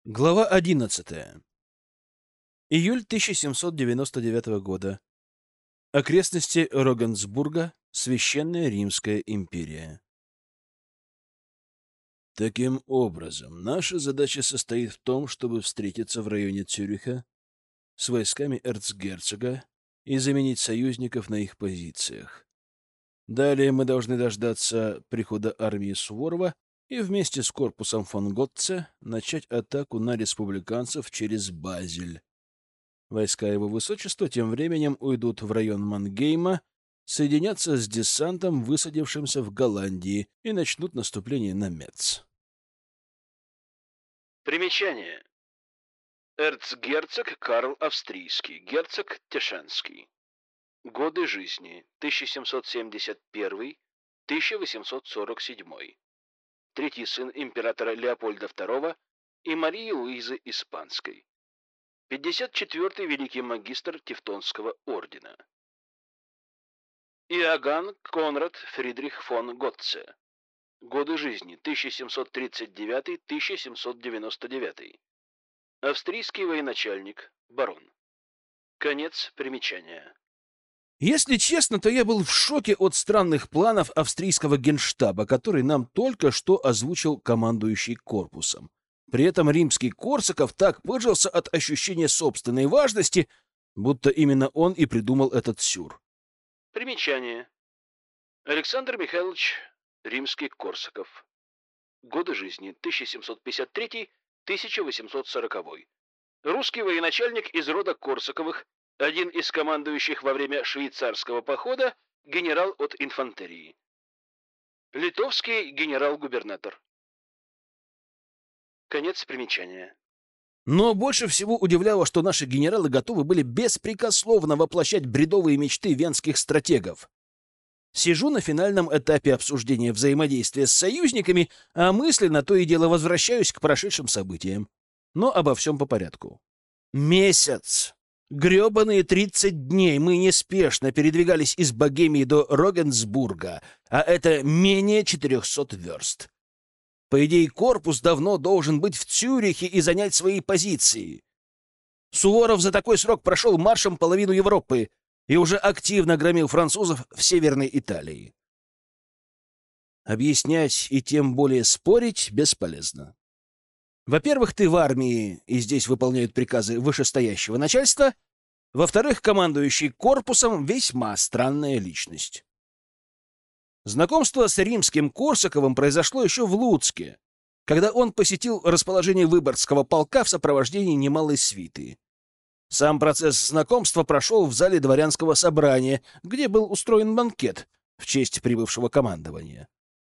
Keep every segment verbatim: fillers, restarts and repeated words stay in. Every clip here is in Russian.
Глава одиннадцатая. Июль тысяча семьсот девяносто девятого года. Окрестности Рогенсбурга. Священная Римская империя. Таким образом, наша задача состоит в том, чтобы встретиться в районе Цюриха с войсками эрцгерцога и заменить союзников на их позициях. Далее мы должны дождаться прихода армии Суворова и вместе с корпусом фон Готце начать атаку на республиканцев через Базель. Войска его высочества тем временем уйдут в район Мангейма, соединятся с десантом, высадившимся в Голландии, и начнут наступление на Мец. Примечание. Эрцгерцог Карл Австрийский, герцог Тешенский. Годы жизни тысяча семьсот семьдесят первый — тысяча восемьсот сорок седьмой. Третий сын императора Леопольда второго и Марии Луизы Испанской. пятьдесят четвёртый великий магистр Тевтонского ордена. Иоганн Конрад Фридрих фон Готце. Годы жизни тысяча семьсот тридцать девятый — тысяча семьсот девяносто девятый. Австрийский военачальник, барон. Конец примечания. Если честно, то я был в шоке от странных планов австрийского генштаба, который нам только что озвучил командующий корпусом. При этом римский Корсаков так пыжился от ощущения собственной важности, будто именно он и придумал этот сюр. Примечание. Александр Михайлович Римский-Корсаков. Годы жизни тысяча семьсот пятьдесят третий — тысяча восемьсот сороковой. Русский военачальник из рода Корсаковых, один из командующих во время швейцарского похода, генерал от инфантерии. Литовский генерал-губернатор. Конец примечания. Но больше всего удивляло, что наши генералы готовы были беспрекословно воплощать бредовые мечты венских стратегов. Сижу на финальном этапе обсуждения взаимодействия с союзниками, а мысленно то и дело возвращаюсь к прошедшим событиям. Но обо всем по порядку. Месяц! Гребаные тридцать дней мы неспешно передвигались из Богемии до Рогенсбурга, а это менее четырехсот верст. По идее, корпус давно должен быть в Цюрихе и занять свои позиции. Суворов за такой срок прошел маршем половину Европы и уже активно громил французов в Северной Италии. Объяснять и тем более спорить бесполезно. Во-первых, ты в армии, и здесь выполняют приказы вышестоящего начальства. Во-вторых, командующий корпусом весьма странная личность. Знакомство с римским Корсаковым произошло еще в Луцке, когда он посетил расположение Выборгского полка в сопровождении немалой свиты. Сам процесс знакомства прошел в зале дворянского собрания, где был устроен банкет в честь прибывшего командования.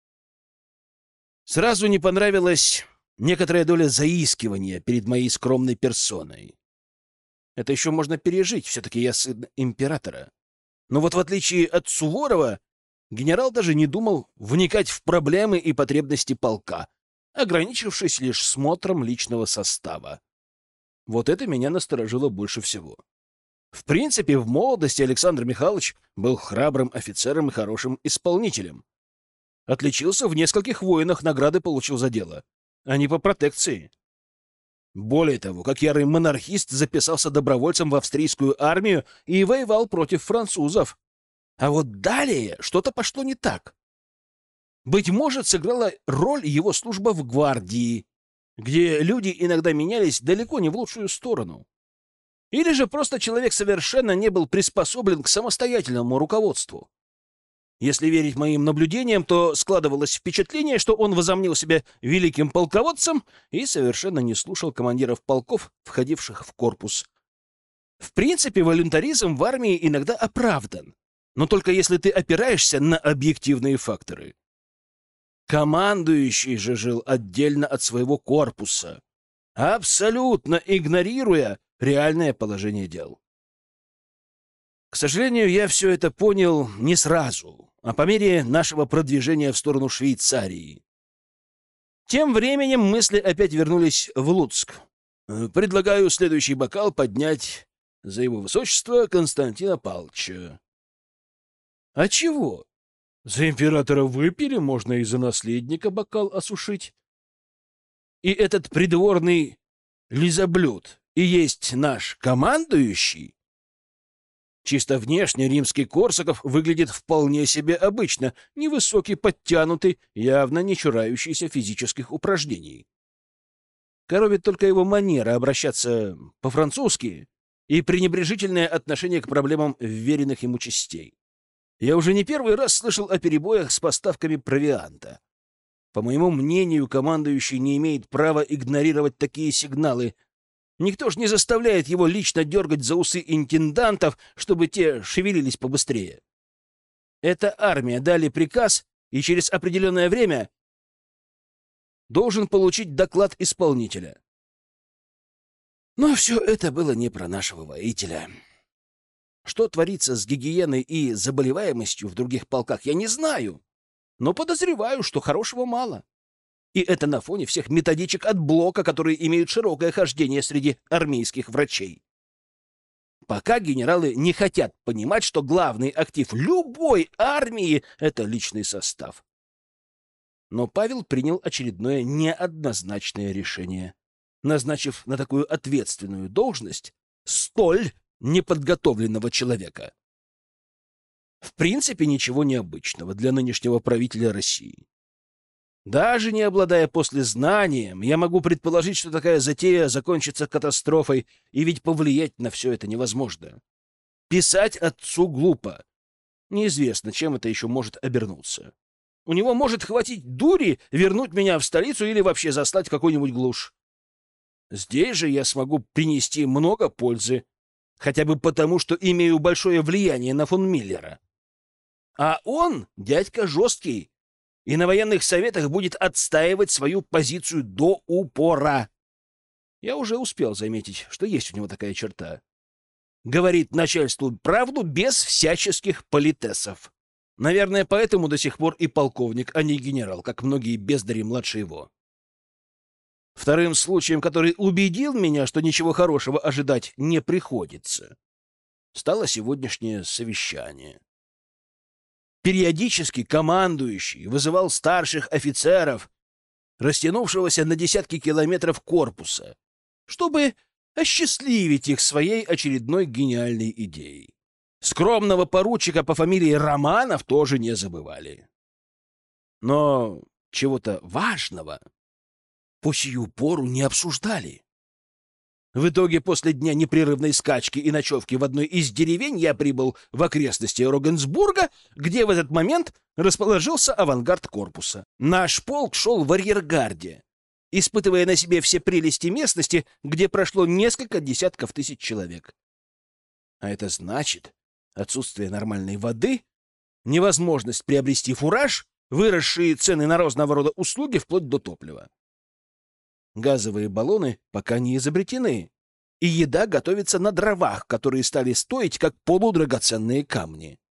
Сразу не понравилась некоторая доля заискивания перед моей скромной персоной. Это еще можно пережить, все-таки я сын императора. Но вот в отличие от Суворова, генерал даже не думал вникать в проблемы и потребности полка, ограничившись лишь смотром личного состава. Вот это меня насторожило больше всего. В принципе, в молодости Александр Михайлович был храбрым офицером и хорошим исполнителем. Отличился в нескольких войнах, награды получил за дело, а не по протекции. Более того, как ярый монархист, записался добровольцем в австрийскую армию и воевал против французов. А вот далее что-то пошло не так. Быть может, сыграла роль его служба в гвардии, где люди иногда менялись далеко не в лучшую сторону. Или же просто человек совершенно не был приспособлен к самостоятельному руководству. Если верить моим наблюдениям, то складывалось впечатление, что он возомнил себя великим полководцем и совершенно не слушал командиров полков, входивших в корпус. В принципе, волюнтаризм в армии иногда оправдан, но только если ты опираешься на объективные факторы. Командующий же жил отдельно от своего корпуса, абсолютно игнорируя реальное положение дел. К сожалению, я все это понял не сразу, а по мере нашего продвижения в сторону Швейцарии. Тем временем мысли опять вернулись в Луцк. Предлагаю следующий бокал поднять за его высочество Константина Павловича. А чего? За императора выпили, можно и за наследника бокал осушить. И этот придворный лизоблюд и есть наш командующий, чисто внешне римский Корсаков выглядит вполне себе обычно, невысокий, подтянутый, явно не чурающийся физических упражнений. Коробит только его манера обращаться по-французски и пренебрежительное отношение к проблемам вверенных ему частей. Я уже не первый раз слышал о перебоях с поставками провианта. По моему мнению, командующий не имеет права игнорировать такие сигналы. Никто ж не заставляет его лично дергать за усы интендантов, чтобы те шевелились побыстрее. Эта армия дали приказ, и через определенное время должен получить доклад исполнителя. Но все это было не про нашего воителя. Что творится с гигиеной и заболеваемостью в других полках, я не знаю, но подозреваю, что хорошего мало. И это на фоне всех методичек от Блока, которые имеют широкое хождение среди армейских врачей. Пока генералы не хотят понимать, что главный актив любой армии — это личный состав. Но Павел принял очередное неоднозначное решение, назначив на такую ответственную должность столь неподготовленного человека. В принципе, ничего необычного для нынешнего правителя России. Даже не обладая послезнанием, я могу предположить, что такая затея закончится катастрофой, и ведь повлиять на все это невозможно. Писать отцу глупо. Неизвестно, чем это еще может обернуться. У него может хватить дури вернуть меня в столицу или вообще заслать в какую-нибудь глушь. Здесь же я смогу принести много пользы, хотя бы потому, что имею большое влияние на фон Миллера. А он, дядька жесткий, и на военных советах будет отстаивать свою позицию до упора. Я уже успел заметить, что есть у него такая черта. Говорит начальству правду без всяческих политесов. Наверное, поэтому до сих пор и полковник, а не генерал, как многие бездари младше его. Вторым случаем, который убедил меня, что ничего хорошего ожидать не приходится, стало сегодняшнее совещание. Периодически командующий вызывал старших офицеров, растянувшегося на десятки километров корпуса, чтобы осчастливить их своей очередной гениальной идеей. Скромного поручика по фамилии Романов тоже не забывали. Но чего-то важного по сию пору не обсуждали. В итоге, после дня непрерывной скачки и ночевки в одной из деревень, я прибыл в окрестности Рогенсбурга, где в этот момент расположился авангард корпуса. Наш полк шел в арьергарде, испытывая на себе все прелести местности, где прошло несколько десятков тысяч человек. А это значит отсутствие нормальной воды, невозможность приобрести фураж, выросшие цены на разного рода услуги вплоть до топлива. Газовые баллоны пока не изобретены, и еда готовится на дровах, которые стали стоить как полудрагоценные камни.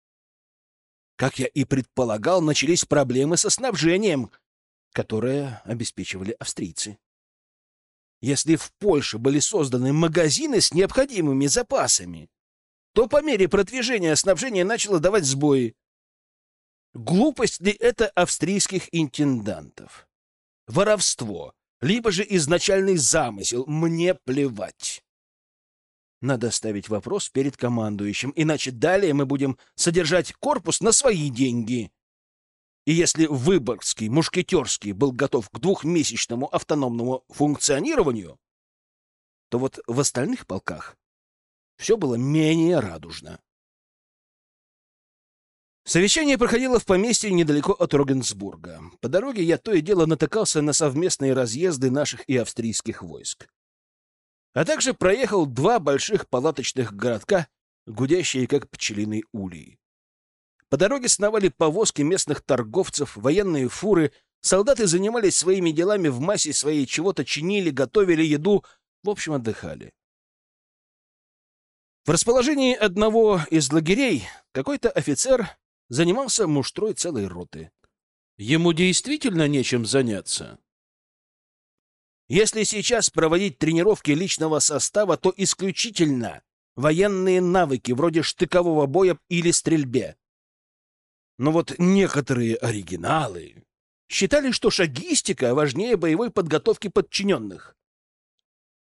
Как я и предполагал, начались проблемы со снабжением, которое обеспечивали австрийцы. Если в Польше были созданы магазины с необходимыми запасами, то по мере продвижения снабжение начало давать сбои. Глупость ли это австрийских интендантов? Воровство? Либо же изначальный замысел? Мне плевать. Надо ставить вопрос перед командующим, иначе далее мы будем содержать корпус на свои деньги. И если Выборгский, Мушкетерский был готов к двухмесячному автономному функционированию, то вот в остальных полках все было менее радужно. Совещание проходило в поместье недалеко от Рогенсбурга. По дороге я то и дело натыкался на совместные разъезды наших и австрийских войск. А также проехал два больших палаточных городка, гудящие как пчелиный улей. По дороге сновали повозки местных торговцев, военные фуры, солдаты занимались своими делами в массе своей, чего-то чинили, готовили еду, в общем, отдыхали. В расположении одного из лагерей какой-то офицер занимался муштрой целой роты. Ему действительно нечем заняться. Если сейчас проводить тренировки личного состава, то исключительно военные навыки, вроде штыкового боя или стрельбе. Но вот некоторые оригиналы считали, что шагистика важнее боевой подготовки подчиненных.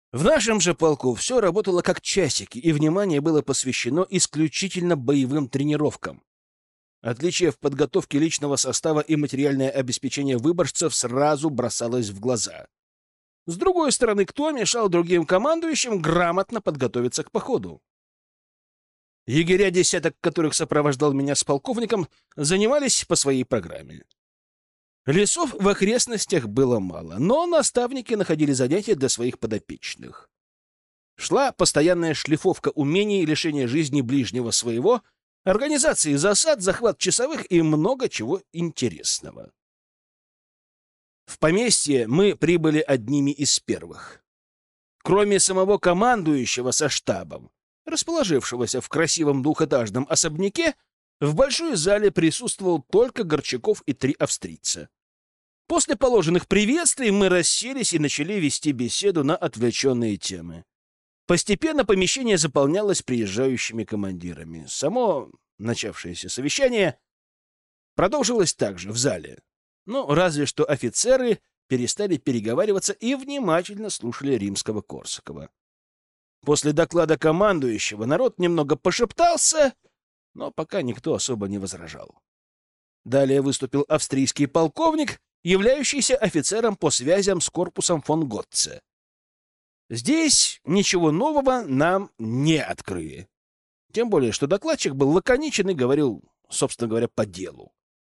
В нашем же полку все работало как часики, и внимание было посвящено исключительно боевым тренировкам. Отличие в подготовке личного состава и материальное обеспечение выборжцев сразу бросалось в глаза. С другой стороны, кто мешал другим командующим грамотно подготовиться к походу? Егеря, десяток которых сопровождал меня с полковником, занимались по своей программе. Лесов в окрестностях было мало, но наставники находили занятия для своих подопечных. Шла постоянная шлифовка умений, лишение жизни ближнего своего, организации засад, захват часовых и много чего интересного. В поместье мы прибыли одними из первых. Кроме самого командующего со штабом, расположившегося в красивом двухэтажном особняке, в большой зале присутствовал только Горчаков и три австрийца. После положенных приветствий мы расселись и начали вести беседу на отвлеченные темы. Постепенно помещение заполнялось приезжающими командирами. Само начавшееся совещание продолжилось также в зале. Ну, разве что офицеры перестали переговариваться и внимательно слушали Римского-Корсакова. После доклада командующего народ немного пошептался, но пока никто особо не возражал. Далее выступил австрийский полковник, являющийся офицером по связям с корпусом фон Готце. Здесь ничего нового нам не открыли. Тем более, что докладчик был лаконичен и говорил, собственно говоря, по делу.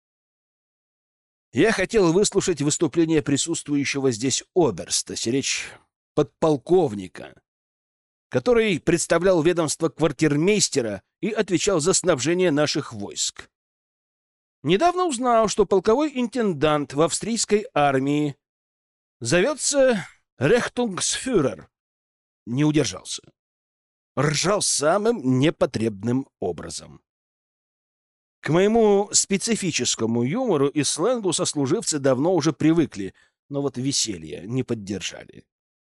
Я хотел выслушать выступление присутствующего здесь оберста, сиречь подполковника, который представлял ведомство квартирмейстера и отвечал за снабжение наших войск. Недавно узнал, что полковой интендант в австрийской армии зовется Рехтунгсфюрер. Не удержался. Ржал самым непотребным образом. К моему специфическому юмору и сленгу сослуживцы давно уже привыкли, но вот веселье не поддержали.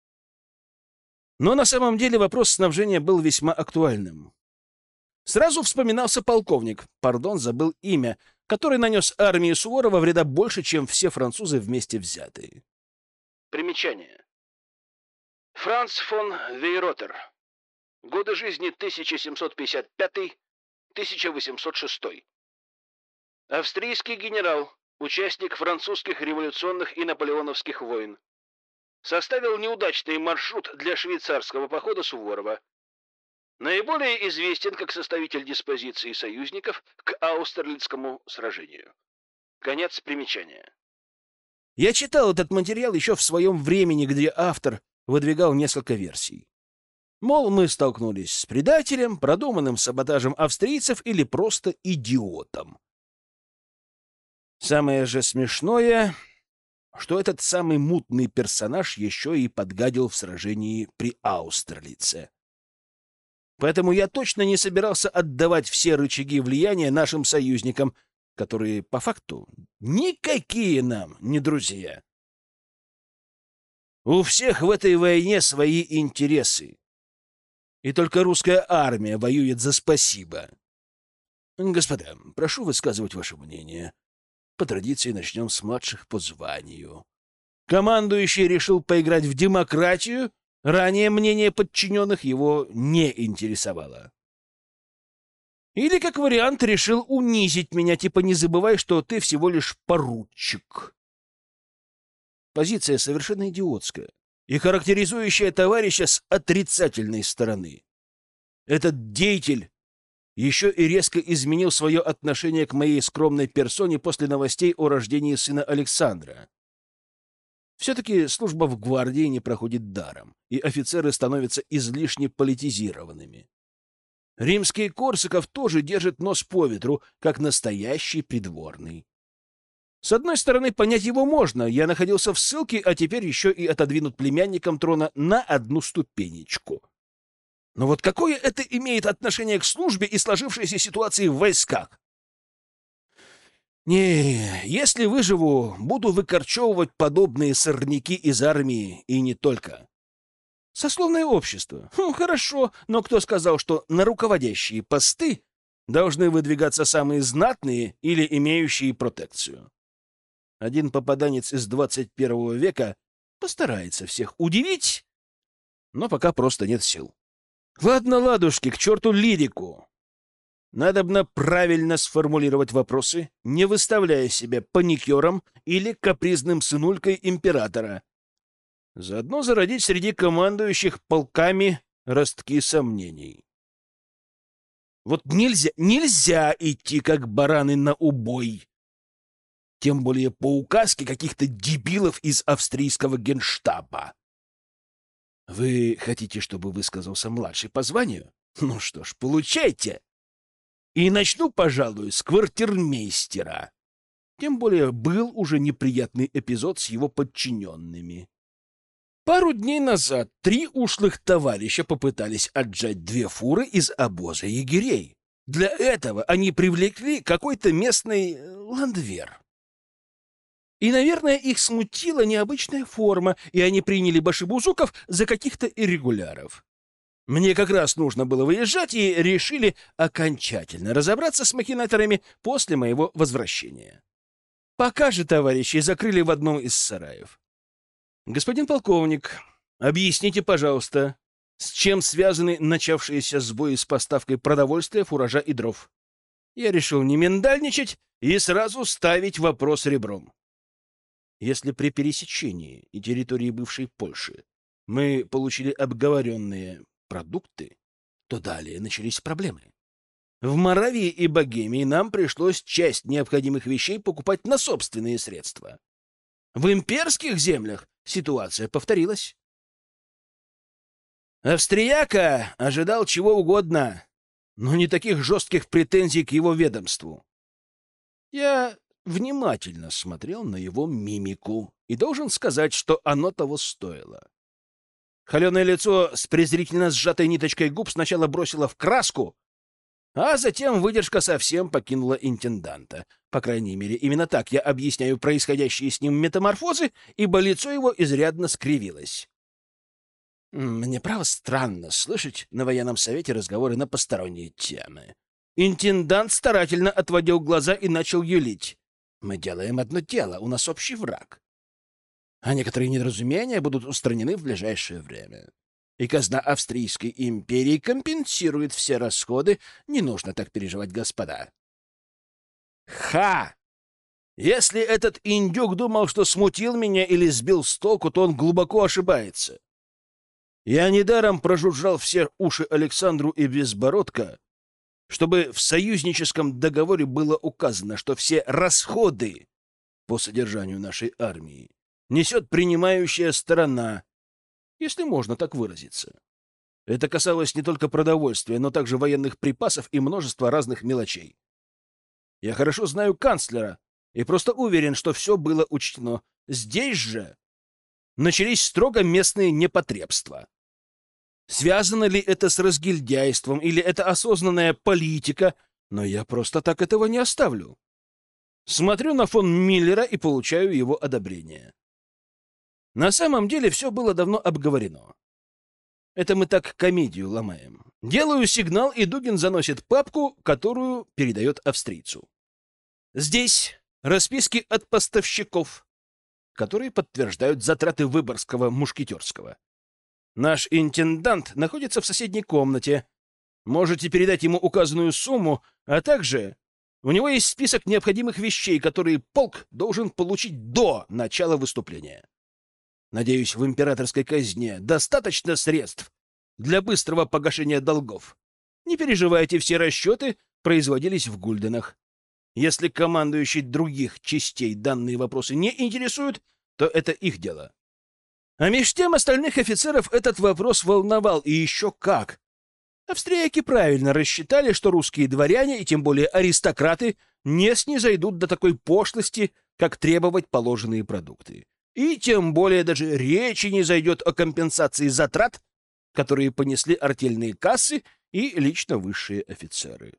Но на самом деле вопрос снабжения был весьма актуальным. Сразу вспоминался полковник, пардон, забыл имя, который нанес армии Суворова вреда больше, чем все французы вместе взятые. Примечание. Франц фон Вейротер. Годы жизни тысяча семьсот пятьдесят пятый — тысяча восемьсот шестой. Австрийский генерал, участник французских революционных и наполеоновских войн. Составил неудачный маршрут для швейцарского похода Суворова. Наиболее известен как составитель диспозиции союзников к Аустерлицкому сражению. Конец примечания. Я читал этот материал еще в своем времени, где автор выдвигал несколько версий. Мол, мы столкнулись с предателем, продуманным саботажем австрийцев или просто идиотом. Самое же смешное, что этот самый мутный персонаж еще и подгадил в сражении при Аустерлице. Поэтому я точно не собирался отдавать все рычаги влияния нашим союзникам, которые, по факту, никакие нам не друзья. У всех в этой войне свои интересы. И только русская армия воюет за спасибо. Господа, прошу высказывать ваше мнение. По традиции начнем с младших по званию. Командующий решил поиграть в демократию. Ранее мнение подчиненных его не интересовало. Или, как вариант, решил унизить меня, типа не забывай, что ты всего лишь поручик. Позиция совершенно идиотская и характеризующая товарища с отрицательной стороны. Этот деятель еще и резко изменил свое отношение к моей скромной персоне после новостей о рождении сына Александра. Все-таки служба в гвардии не проходит даром, и офицеры становятся излишне политизированными. Римский Корсаков тоже держит нос по ветру, как настоящий придворный. С одной стороны, понять его можно. Я находился в ссылке, а теперь еще и отодвинут племянником трона на одну ступенечку. Но вот какое это имеет отношение к службе и сложившейся ситуации в войсках? Не, если выживу, буду выкорчевывать подобные сорняки из армии, и не только. Сословное общество. Хм, хорошо, но кто сказал, что на руководящие посты должны выдвигаться самые знатные или имеющие протекцию? Один попаданец из двадцать первого века постарается всех удивить, но пока просто нет сил. Ладно, ладушки, к черту лирику. Надобно правильно сформулировать вопросы, не выставляя себя паникером или капризным сынулькой императора. Заодно зародить среди командующих полками ростки сомнений. Вот нельзя, нельзя идти как бараны на убой. Тем более по указке каких-то дебилов из австрийского генштаба. Вы хотите, чтобы высказался младший по званию? Ну что ж, получайте. И начну, пожалуй, с квартирмейстера. Тем более был уже неприятный эпизод с его подчиненными. Пару дней назад три ушлых товарища попытались отжать две фуры из обоза егерей. Для этого они привлекли какой-то местный ландвер. И, наверное, их смутила необычная форма, и они приняли башибузуков за каких-то иррегуляров. Мне как раз нужно было выезжать, и решили окончательно разобраться с махинаторами после моего возвращения. Пока же товарищи закрыли в одном из сараев. Господин полковник, объясните, пожалуйста, с чем связаны начавшиеся сбои с поставкой продовольствия, фуража и дров? Я решил не миндальничать и сразу ставить вопрос ребром. Если при пересечении и территории бывшей Польши мы получили обговоренные продукты, то далее начались проблемы. В Моравии и Богемии нам пришлось часть необходимых вещей покупать на собственные средства. В имперских землях ситуация повторилась. Австрияка ожидал чего угодно, но не таких жестких претензий к его ведомству. Я внимательно смотрел на его мимику и должен сказать, что оно того стоило. Холеное лицо с презрительно сжатой ниточкой губ сначала бросило в краску, а затем выдержка совсем покинула интенданта. По крайней мере, именно так я объясняю происходящие с ним метаморфозы, ибо лицо его изрядно скривилось. Мне, право, странно слышать на военном совете разговоры на посторонние темы. Интендант старательно отводил глаза и начал юлить. Мы делаем одно дело, у нас общий враг. А некоторые недоразумения будут устранены в ближайшее время. И казна Австрийской империи компенсирует все расходы. Не нужно так переживать, господа. Ха! Если этот индюк думал, что смутил меня или сбил с толку, то он глубоко ошибается. Я недаром прожужжал все уши Александру и Безбородко, чтобы в союзническом договоре было указано, что все расходы по содержанию нашей армии несет принимающая сторона, если можно так выразиться. Это касалось не только продовольствия, но также военных припасов и множества разных мелочей. Я хорошо знаю канцлера и просто уверен, что все было учтено. Здесь же начались строго местные непотребства. Связано ли это с разгильдяйством или это осознанная политика, но я просто так этого не оставлю. Смотрю на фон Миллера и получаю его одобрение. На самом деле все было давно обговорено. Это мы так комедию ломаем. Делаю сигнал, и Дугин заносит папку, которую передает австрийцу. Здесь расписки от поставщиков, которые подтверждают затраты Выборгского мушкетерского. Наш интендант находится в соседней комнате. Можете передать ему указанную сумму, а также у него есть список необходимых вещей, которые полк должен получить до начала выступления. Надеюсь, в императорской казне достаточно средств для быстрого погашения долгов. Не переживайте, все расчеты производились в гульденах. Если командующий других частей данные вопросы не интересуют, то это их дело. А меж тем остальных офицеров этот вопрос волновал, и еще как. Австрияки правильно рассчитали, что русские дворяне, и тем более аристократы, не снизойдут до такой пошлости, как требовать положенные продукты. И тем более даже речи не зайдет о компенсации затрат, которые понесли артельные кассы и лично высшие офицеры.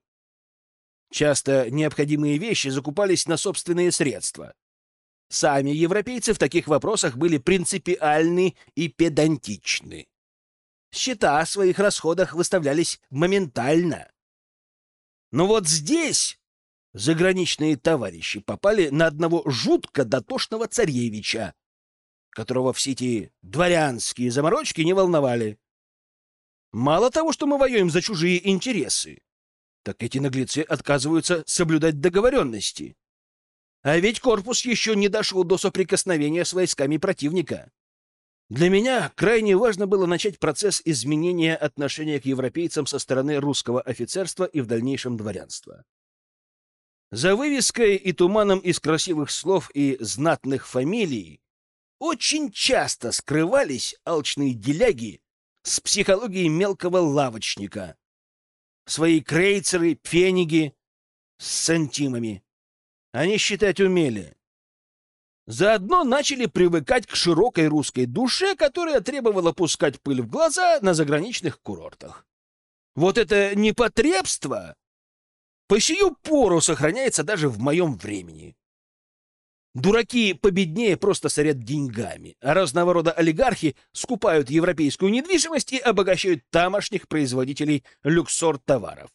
Часто необходимые вещи закупались на собственные средства. Сами европейцы в таких вопросах были принципиальны и педантичны. Счета о своих расходах выставлялись моментально. Но вот здесь заграничные товарищи попали на одного жутко дотошного царевича. которого все эти дворянские заморочки не волновали. Мало того, что мы воюем за чужие интересы, так эти наглецы отказываются соблюдать договоренности. А ведь корпус еще не дошел до соприкосновения с войсками противника. Для меня крайне важно было начать процесс изменения отношения к европейцам со стороны русского офицерства и в дальнейшем дворянства. За вывеской и туманом из красивых слов и знатных фамилий очень часто скрывались алчные деляги с психологией мелкого лавочника, свои крейцеры, пфениги с сантимами. Они считать умели. Заодно начали привыкать к широкой русской душе, которая требовала пускать пыль в глаза на заграничных курортах. Вот это непотребство по сию пору сохраняется даже в моем времени. Дураки победнее просто сорят деньгами, а разного рода олигархи скупают европейскую недвижимость и обогащают тамошних производителей люксор-товаров.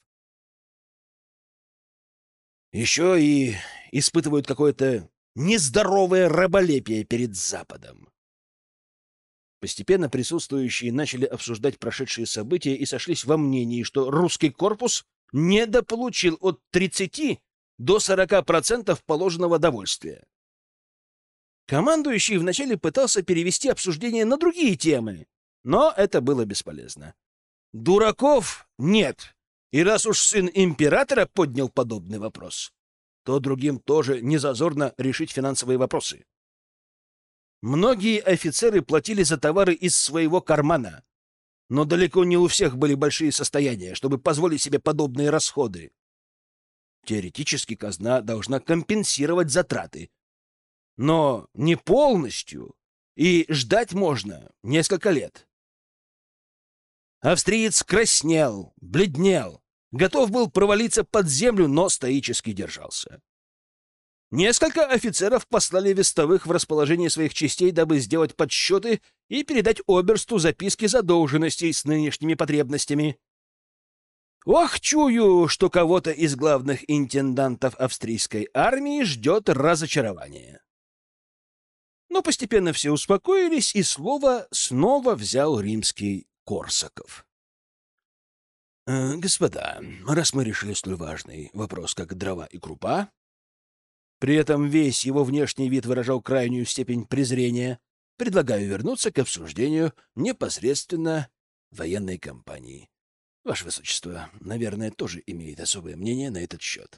Еще и испытывают какое-то нездоровое раболепие перед Западом. Постепенно присутствующие начали обсуждать прошедшие события и сошлись во мнении, что русский корпус недополучил от тридцати до сорока процентов положенного довольствия. Командующий вначале пытался перевести обсуждение на другие темы, но это было бесполезно. Дураков нет, и раз уж сын императора поднял подобный вопрос, то другим тоже не зазорно решить финансовые вопросы. Многие офицеры платили за товары из своего кармана, но далеко не у всех были большие состояния, чтобы позволить себе подобные расходы. Теоретически казна должна компенсировать затраты, но не полностью, и ждать можно несколько лет. Австриец краснел, бледнел, готов был провалиться под землю, но стоически держался. Несколько офицеров послали вестовых в расположение своих частей, дабы сделать подсчеты и передать оберсту записки задолженностей с нынешними потребностями. Ох, чую, что кого-то из главных интендантов австрийской армии ждет разочарование. Но постепенно все успокоились, и слово снова взял римский Корсаков. «Э, «Господа, раз мы решили столь важный вопрос, как дрова и крупа...» При этом весь его внешний вид выражал крайнюю степень презрения. «Предлагаю вернуться к обсуждению непосредственно военной кампании. Ваше Высочество, наверное, тоже имеет особое мнение на этот счет».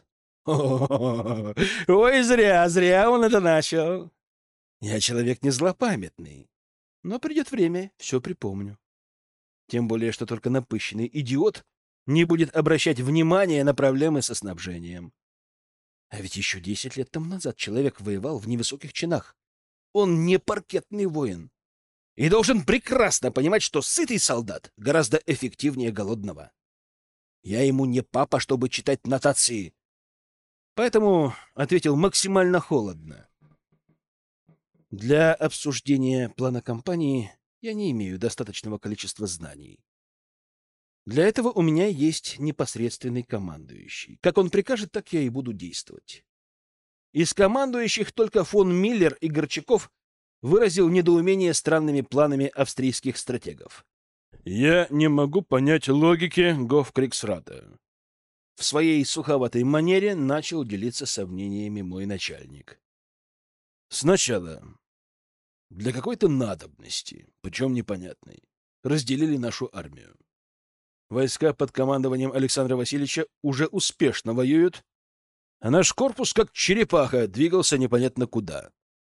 «Ой, зря, зря он это начал. Я человек не злопамятный, но придет время, все припомню. Тем более, что только напыщенный идиот не будет обращать внимания на проблемы со снабжением. А ведь еще десять лет тому назад человек воевал в невысоких чинах. Он не паркетный воин и должен прекрасно понимать, что сытый солдат гораздо эффективнее голодного. Я ему не папа, чтобы читать нотации. Поэтому ответил максимально холодно. Для обсуждения плана кампании я не имею достаточного количества знаний. Для этого у меня есть непосредственный командующий. Как он прикажет, так я и буду действовать. Из командующих только фон Миллер и Горчаков выразил недоумение странными планами австрийских стратегов. «Я не могу понять логики Гофкриксрата». В своей суховатой манере начал делиться сомнениями мой начальник. Сначала, для какой-то надобности, причем непонятной, разделили нашу армию. Войска под командованием Александра Васильевича уже успешно воюют, а наш корпус, как черепаха, двигался непонятно куда.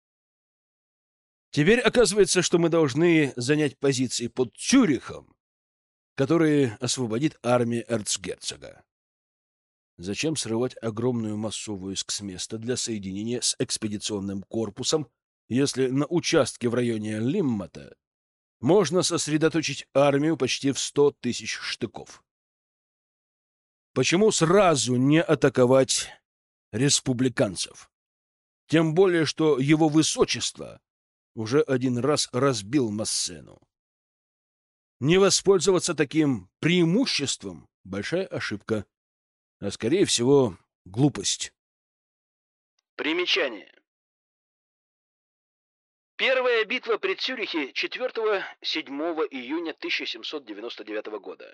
Теперь оказывается, что мы должны занять позиции под Цюрихом, которые освободит армия эрцгерцога. Зачем срывать огромную массу войск с места для соединения с экспедиционным корпусом, если на участке в районе Лиммата можно сосредоточить армию почти в сто тысяч штыков? Почему сразу не атаковать республиканцев? Тем более, что его высочество уже один раз разбил Массену. Не воспользоваться таким преимуществом — большая ошибка, а, скорее всего, глупость. Примечание. Первая битва при Цюрихе четвёртого-седьмого июня тысяча семьсот девяносто девятого года.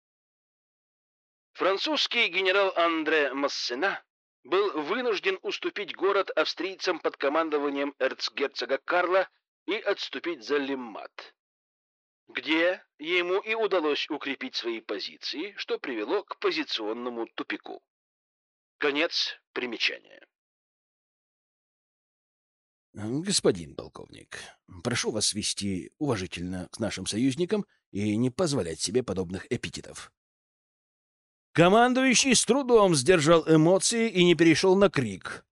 Французский генерал Андре Массена был вынужден уступить город австрийцам под командованием эрцгерцога Карла и отступить за Лиммат, где ему и удалось укрепить свои позиции, что привело к позиционному тупику. Конец примечания. Господин полковник, прошу вас вести уважительно к нашим союзникам и не позволять себе подобных эпитетов. Командующий с трудом сдержал эмоции и не перешел на крик.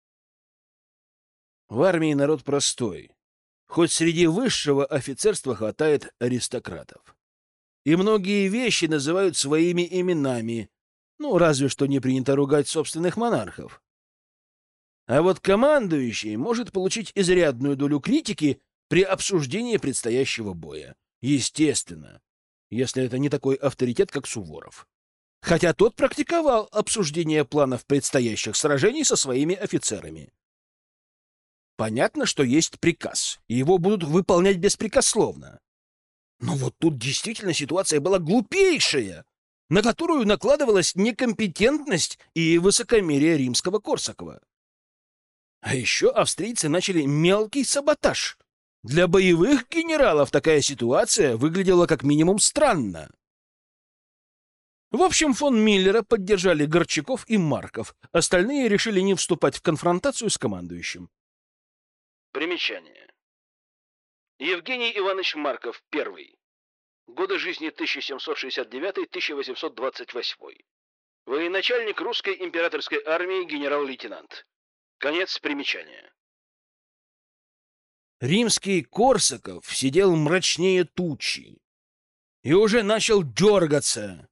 В армии народ простой. Хоть среди высшего офицерства хватает аристократов. И многие вещи называют своими именами, ну, разве что не принято ругать собственных монархов. А вот командующий может получить изрядную долю критики при обсуждении предстоящего боя. Естественно, если это не такой авторитет, как Суворов. Хотя тот практиковал обсуждение планов предстоящих сражений со своими офицерами. Понятно, что есть приказ, и его будут выполнять беспрекословно. Но вот тут действительно ситуация была глупейшая, на которую накладывалась некомпетентность и высокомерие римского Корсакова. А еще австрийцы начали мелкий саботаж. Для боевых генералов такая ситуация выглядела как минимум странно. В общем, фон Миллера поддержали Горчаков и Марков. Остальные решили не вступать в конфронтацию с командующим. Примечание. Евгений Иванович Марков, первый. Годы жизни тысяча семьсот шестьдесят девятый — тысяча восемьсот двадцать восьмой. Военачальник русской императорской армии, генерал-лейтенант. Конец примечания. Римский Корсаков сидел мрачнее тучи и уже начал дергаться.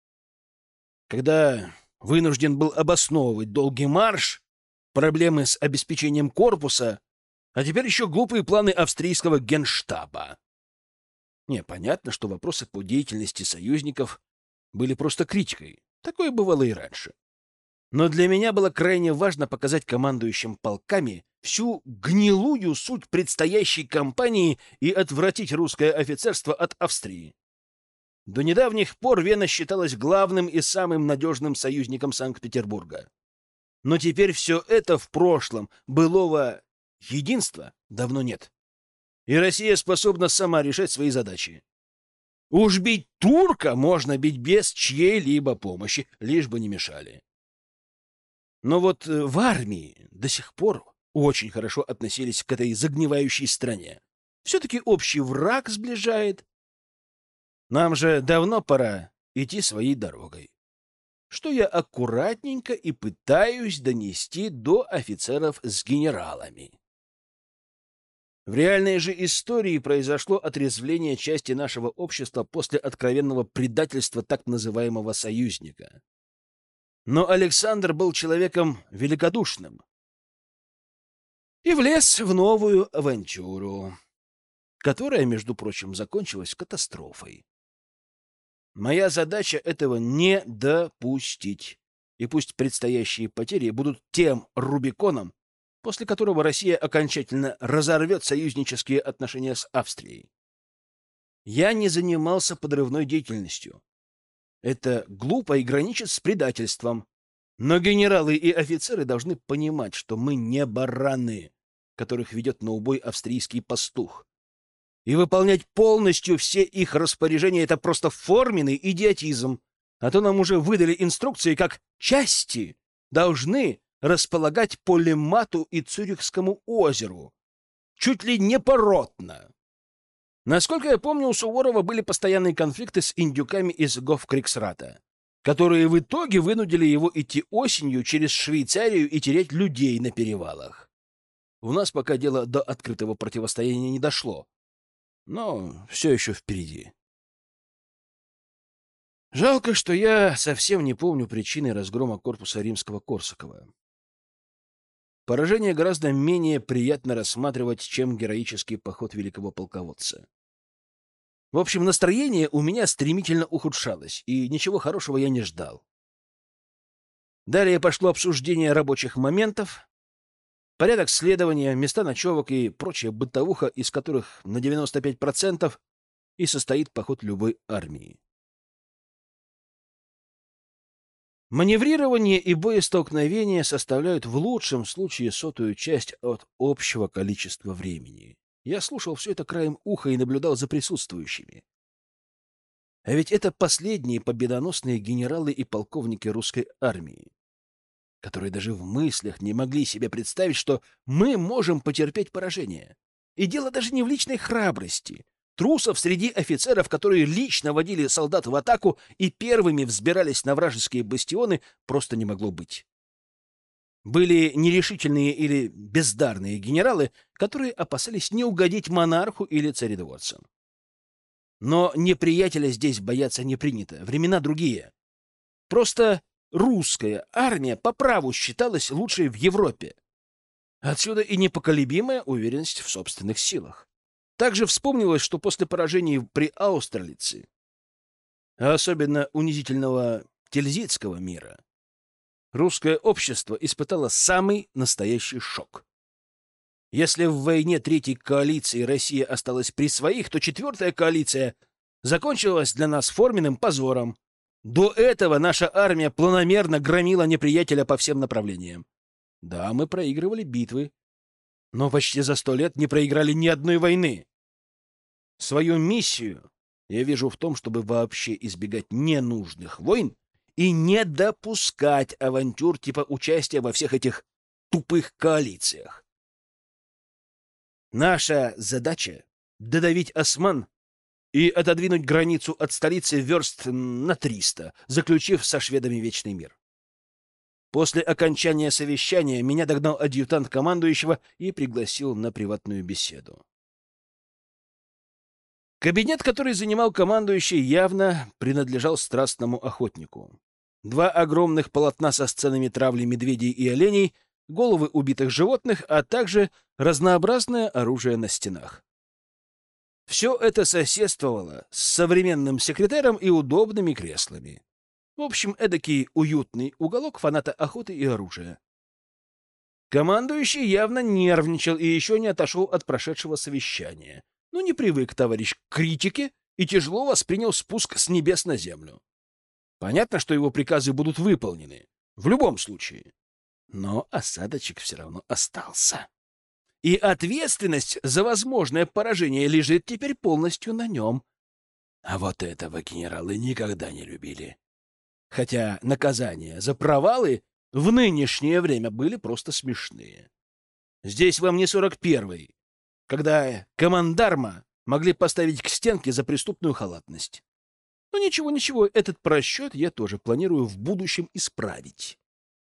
Когда вынужден был обосновывать долгий марш, проблемы с обеспечением корпуса, а теперь еще глупые планы австрийского генштаба. Не, понятно, что вопросы по деятельности союзников были просто критикой. Такое бывало и раньше. Но для меня было крайне важно показать командующим полками всю гнилую суть предстоящей кампании и отвратить русское офицерство от Австрии. До недавних пор Вена считалась главным и самым надежным союзником Санкт-Петербурга. Но теперь все это в прошлом, былого единства давно нет. И Россия способна сама решать свои задачи. Уж бить турка можно бить без чьей-либо помощи, лишь бы не мешали. Но вот в армии до сих пор очень хорошо относились к этой загнивающей стране. Все-таки общий враг сближает. Нам же давно пора идти своей дорогой, что я аккуратненько и пытаюсь донести до офицеров с генералами. В реальной же истории произошло отрезвление части нашего общества после откровенного предательства так называемого союзника. Но Александр был человеком великодушным и влез в новую авантюру, которая, между прочим, закончилась катастрофой. Моя задача этого не допустить, и пусть предстоящие потери будут тем Рубиконом, после которого Россия окончательно разорвет союзнические отношения с Австрией. Я не занимался подрывной деятельностью. Это глупо и граничит с предательством. Но генералы и офицеры должны понимать, что мы не бараны, которых ведет на убой австрийский пастух. И выполнять полностью все их распоряжения — это просто форменный идиотизм. А то нам уже выдали инструкции, как части должны располагать по Леммату и Цюрихскому озеру. Чуть ли не поротно. Насколько я помню, у Суворова были постоянные конфликты с индюками из Гофкриксрата, которые в итоге вынудили его идти осенью через Швейцарию и терять людей на перевалах. У нас пока дело до открытого противостояния не дошло. Но все еще впереди. Жалко, что я совсем не помню причины разгрома корпуса римского Корсакова. Поражение гораздо менее приятно рассматривать, чем героический поход великого полководца. В общем, настроение у меня стремительно ухудшалось, и ничего хорошего я не ждал. Далее пошло обсуждение рабочих моментов. Порядок следования, места ночевок и прочая бытовуха, из которых на девяносто пять процентов и состоит поход любой армии. Маневрирование и боестолкновение составляют в лучшем случае сотую часть от общего количества времени. Я слушал все это краем уха и наблюдал за присутствующими. А ведь это последние победоносные генералы и полковники русской армии, которые даже в мыслях не могли себе представить, что мы можем потерпеть поражение. И дело даже не в личной храбрости. Трусов среди офицеров, которые лично водили солдат в атаку и первыми взбирались на вражеские бастионы, просто не могло быть. Были нерешительные или бездарные генералы, которые опасались не угодить монарху или царедворцам. Но неприятеля здесь бояться не принято, времена другие. Просто русская армия по праву считалась лучшей в Европе. Отсюда и непоколебимая уверенность в собственных силах. Также вспомнилось, что после поражений при Аустерлице, а особенно унизительного Тильзитского мира, русское общество испытало самый настоящий шок. Если в войне Третьей коалиции Россия осталась при своих, то Четвертая коалиция закончилась для нас форменным позором. До этого наша армия планомерно громила неприятеля по всем направлениям. Да, мы проигрывали битвы, но почти за сто лет не проиграли ни одной войны. Свою миссию я вижу в том, чтобы вообще избегать ненужных войн и не допускать авантюр типа участия во всех этих тупых коалициях. Наша задача — додавить осман и отодвинуть границу от столицы верст на триста, заключив со шведами вечный мир. После окончания совещания меня догнал адъютант командующего и пригласил на приватную беседу. Кабинет, который занимал командующий, явно принадлежал страстному охотнику. Два огромных полотна со сценами травли медведей и оленей, головы убитых животных, а также разнообразное оружие на стенах. Все это соседствовало с современным секретером и удобными креслами. В общем, эдакий уютный уголок фаната охоты и оружия. Командующий явно нервничал и еще не отошел от прошедшего совещания. Ну, не привык, товарищ, к критике и тяжело воспринял спуск с небес на землю. Понятно, что его приказы будут выполнены. В любом случае. Но осадочек все равно остался. И ответственность за возможное поражение лежит теперь полностью на нем. А вот этого генералы никогда не любили. Хотя наказания за провалы в нынешнее время были просто смешные. Здесь вам не сорок первый, когда командарма могли поставить к стенке за преступную халатность. Но ничего, ничего, этот просчет я тоже планирую в будущем исправить.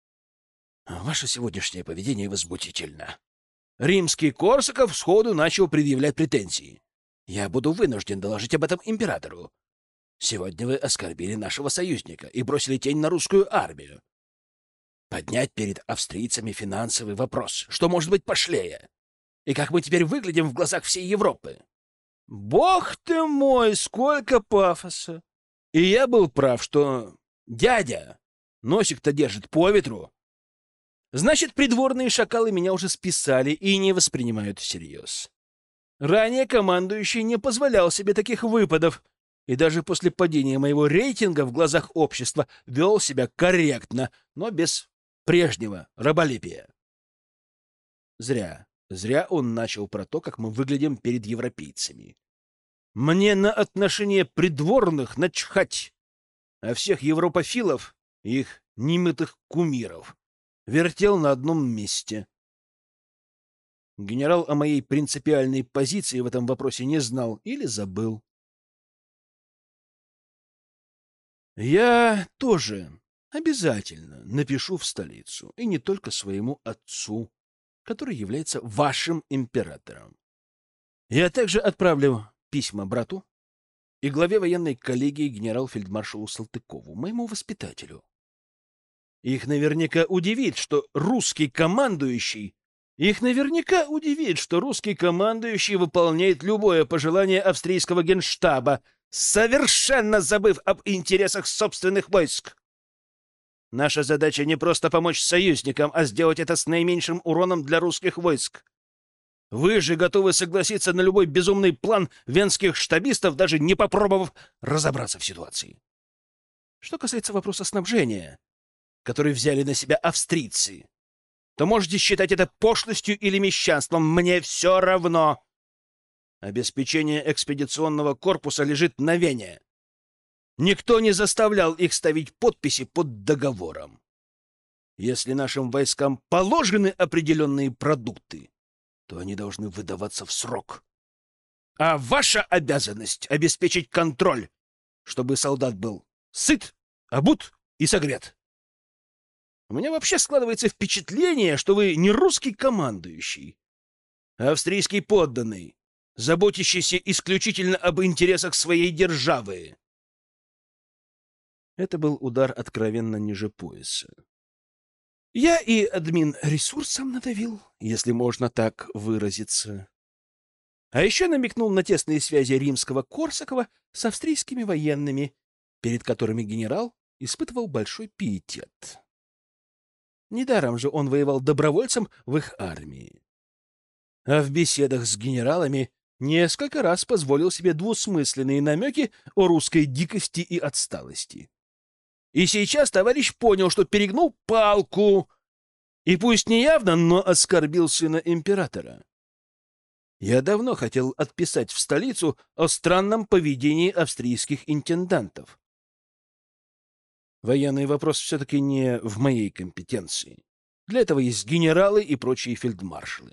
Ваше сегодняшнее поведение возмутительно. Римский Корсаков сходу начал предъявлять претензии. Я буду вынужден доложить об этом императору. Сегодня вы оскорбили нашего союзника и бросили тень на русскую армию. Поднять перед австрийцами финансовый вопрос, что может быть пошлее? И как мы теперь выглядим в глазах всей Европы? Бог ты мой, сколько пафоса! И я был прав, что дядя носик-то держит по ветру. Значит, придворные шакалы меня уже списали и не воспринимают всерьез. Ранее командующий не позволял себе таких выпадов, и даже после падения моего рейтинга в глазах общества вел себя корректно, но без прежнего раболепия. Зря, зря он начал про то, как мы выглядим перед европейцами. Мне на отношение придворных начхать, а всех европофилов, их немытых кумиров, вертел на одном месте. Генерал о моей принципиальной позиции в этом вопросе не знал или забыл. Я тоже обязательно напишу в столицу, и не только своему отцу, который является вашим императором. Я также отправлю письма брату и главе военной коллегии генерал-фельдмаршалу Салтыкову, моему воспитателю. Их наверняка удивит, что русский командующий Их наверняка удивит, что русский командующий выполняет любое пожелание австрийского генштаба, совершенно забыв об интересах собственных войск. Наша задача не просто помочь союзникам, а сделать это с наименьшим уроном для русских войск. Вы же готовы согласиться на любой безумный план венских штабистов, даже не попробовав разобраться в ситуации. Что касается вопроса снабжения, который взяли на себя австрийцы, то можете считать это пошлостью или мещанством. Мне все равно. Обеспечение экспедиционного корпуса лежит на Вене. Никто не заставлял их ставить подписи под договором. Если нашим войскам положены определенные продукты, то они должны выдаваться в срок. А ваша обязанность — обеспечить контроль, чтобы солдат был сыт, обут и согрет. У меня вообще складывается впечатление, что вы не русский командующий, а австрийский подданный, заботящийся исключительно об интересах своей державы. Это был удар откровенно ниже пояса. Я и админ ресурсом надавил, если можно так выразиться. А еще намекнул на тесные связи римского Корсакова с австрийскими военными, перед которыми генерал испытывал большой пиетет. Недаром же он воевал добровольцем в их армии. А в беседах с генералами несколько раз позволил себе двусмысленные намеки о русской дикости и отсталости. И сейчас товарищ понял, что перегнул палку, и пусть не явно, но оскорбил сына императора. Я давно хотел отписать в столицу о странном поведении австрийских интендантов. Военный вопрос все-таки не в моей компетенции. Для этого есть генералы и прочие фельдмаршалы.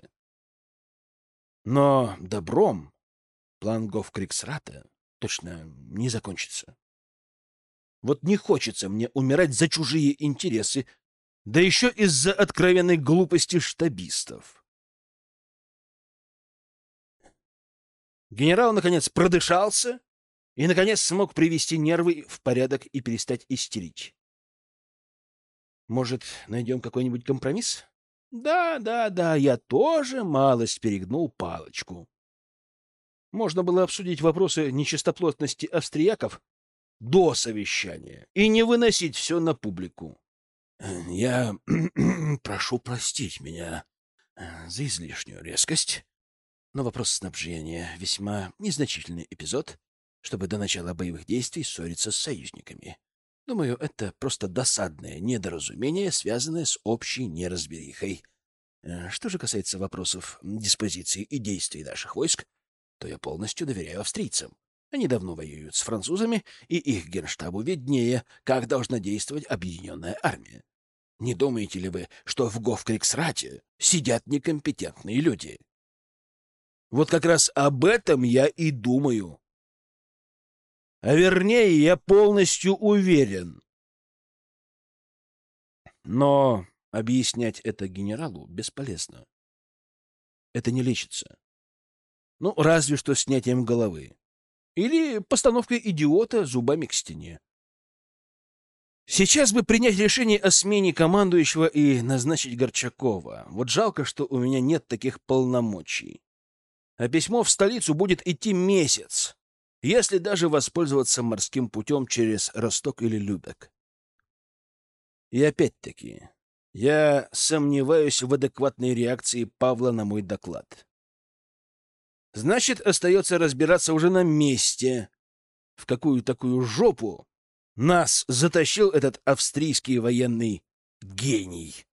Но добром план Гофкриксрата точно не закончится. Вот не хочется мне умирать за чужие интересы, да еще из-за откровенной глупости штабистов. Генерал, наконец, продышался и, наконец, смог привести нервы в порядок и перестать истерить. Может, найдем какой-нибудь компромисс? Да, да, да, я тоже малость перегнул палочку. Можно было обсудить вопросы нечистоплотности австрияков до совещания и не выносить все на публику. Я прошу простить меня за излишнюю резкость, но вопрос снабжения — весьма незначительный эпизод, чтобы до начала боевых действий ссориться с союзниками. Думаю, это просто досадное недоразумение, связанное с общей неразберихой. Что же касается вопросов диспозиции и действий наших войск, то я полностью доверяю австрийцам. Они давно воюют с французами, и их генштабу виднее, как должна действовать объединенная армия. Не думаете ли вы, что в Гофкриксрате сидят некомпетентные люди? Вот как раз об этом я и думаю. А вернее, я полностью уверен. Но объяснять это генералу бесполезно. Это не лечится. Ну, разве что снятием головы. Или постановкой идиота зубами к стене. Сейчас бы принять решение о смене командующего и назначить Горчакова. Вот жалко, что у меня нет таких полномочий. А письмо в столицу будет идти месяц, если даже воспользоваться морским путем через Росток или Любек. И опять-таки, я сомневаюсь в адекватной реакции Павла на мой доклад. Значит, остается разбираться уже на месте, в какую такую жопу нас затащил этот австрийский военный гений.